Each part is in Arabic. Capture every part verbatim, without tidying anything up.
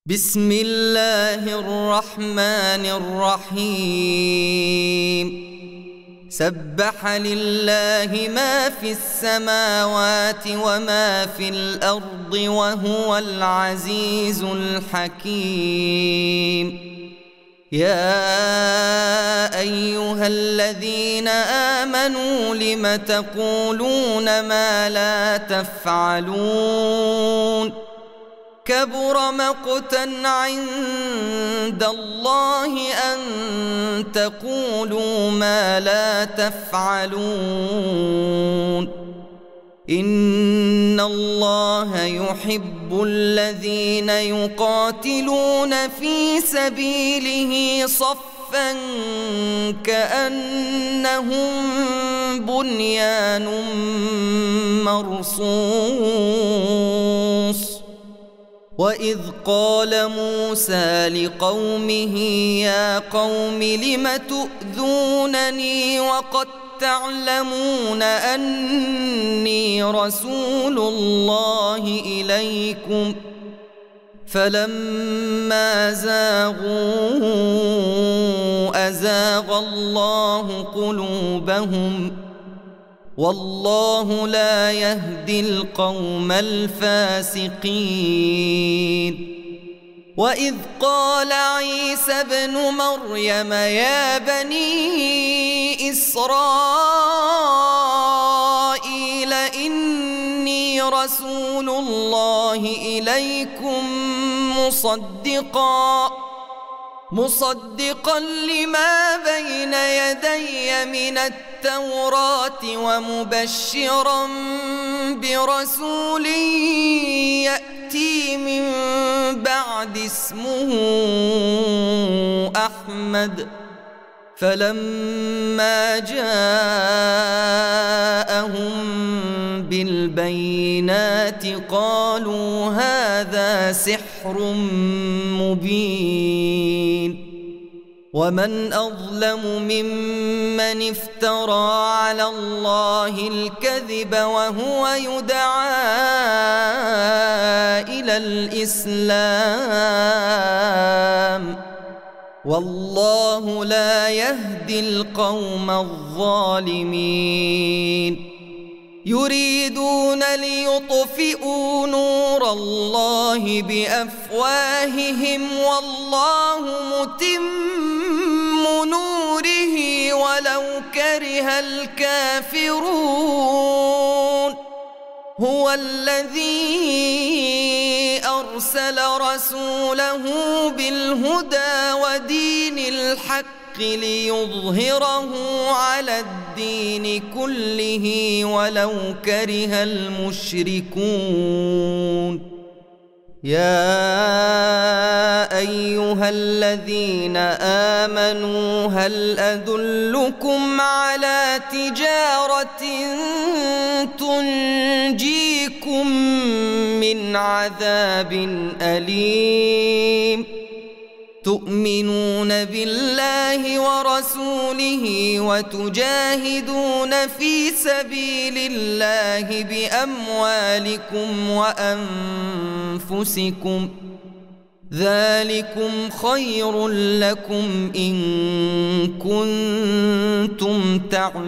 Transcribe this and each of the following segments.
بسم الله الرحمن الرحيم سبح لله ما في السماوات وما في الأرض وهو العزيز الحكيم. يا أيها الذين آمنوا لم تقولون ما لا تفعلون كبر مقتا عند الله أن تقولوا ما لا تفعلون. إن الله يحب الذين يقاتلون في سبيله صفا كأنهم بنيان مرصوص. وإذ قال موسى لقومه يا قوم لم تؤذونني وقد تعلمون أني رسول الله إليكم فلما زاغوا أزاغ الله قلوبهم والله لا يهدي القوم الفاسقين. وإذ قال عيسى ابن مريم يا بني إسرائيل إني رسول الله إليكم مصدقا مصدقا لما بين يدي من التوراة ومبشرا برسول يأتي من بعد اسمه أحمد. فلما جاءهم بالبينات قالوا هذا سحر مبين. ومن أظلم ممن افترى على الله الكذب وهو يدعى إلى الإسلام والله لا يهدي القوم الظالمين. يريدون ليطفئوا نور الله بأفواههم والله متم نوره ولو كره الكافرون. هو الذي أرسل رسوله بالهدى ودين الحق ليظهره على الدين كله ولو كره المشركون. يا أيها الذين آمنوا هل أدلكم على تجارة تنجيكم من عذاب أليم تؤمنون بالله ورسوله وتجاهدون في سبيل الله بأموالكم وأنفسكم ذلكم خير لكم إن كنتم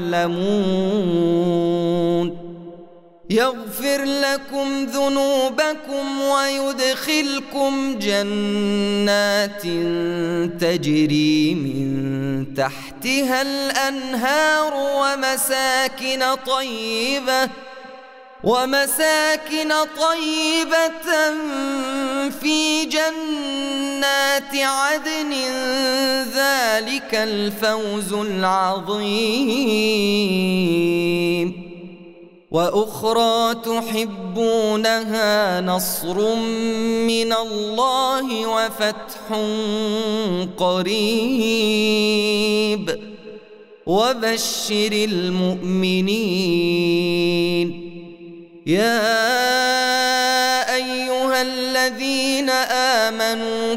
تعلمون. يغفر لكم ذنوبكم ويدخلكم جنات تجري من تحتها الأنهار ومساكن طيبة ومساكن طيبة في جنات عدن ذلك الفوز العظيم. وأخرى تحبونها نصر من الله وفتح قريب وبشر المؤمنين. يا أيها الذين آمنوا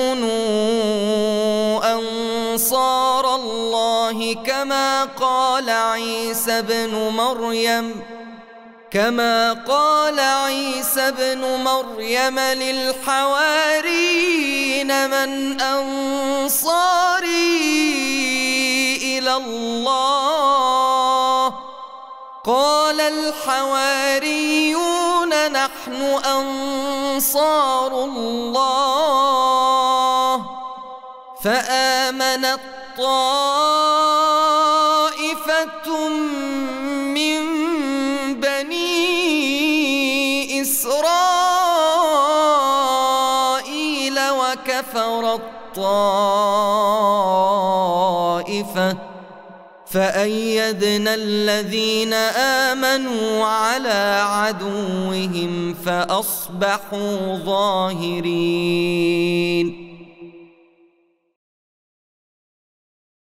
كونوا أنصار الله كما قال عيسى ابن مريم كما قال عيسى ابن مريم للحواريين من أنصاري إلى الله قال الحواريون نحن أنصار الله فآمنت طائفة من بني إسرائيل وكفرت طائفة فأيدنا الذين آمنوا على عدوهم فأصبحوا ظاهرين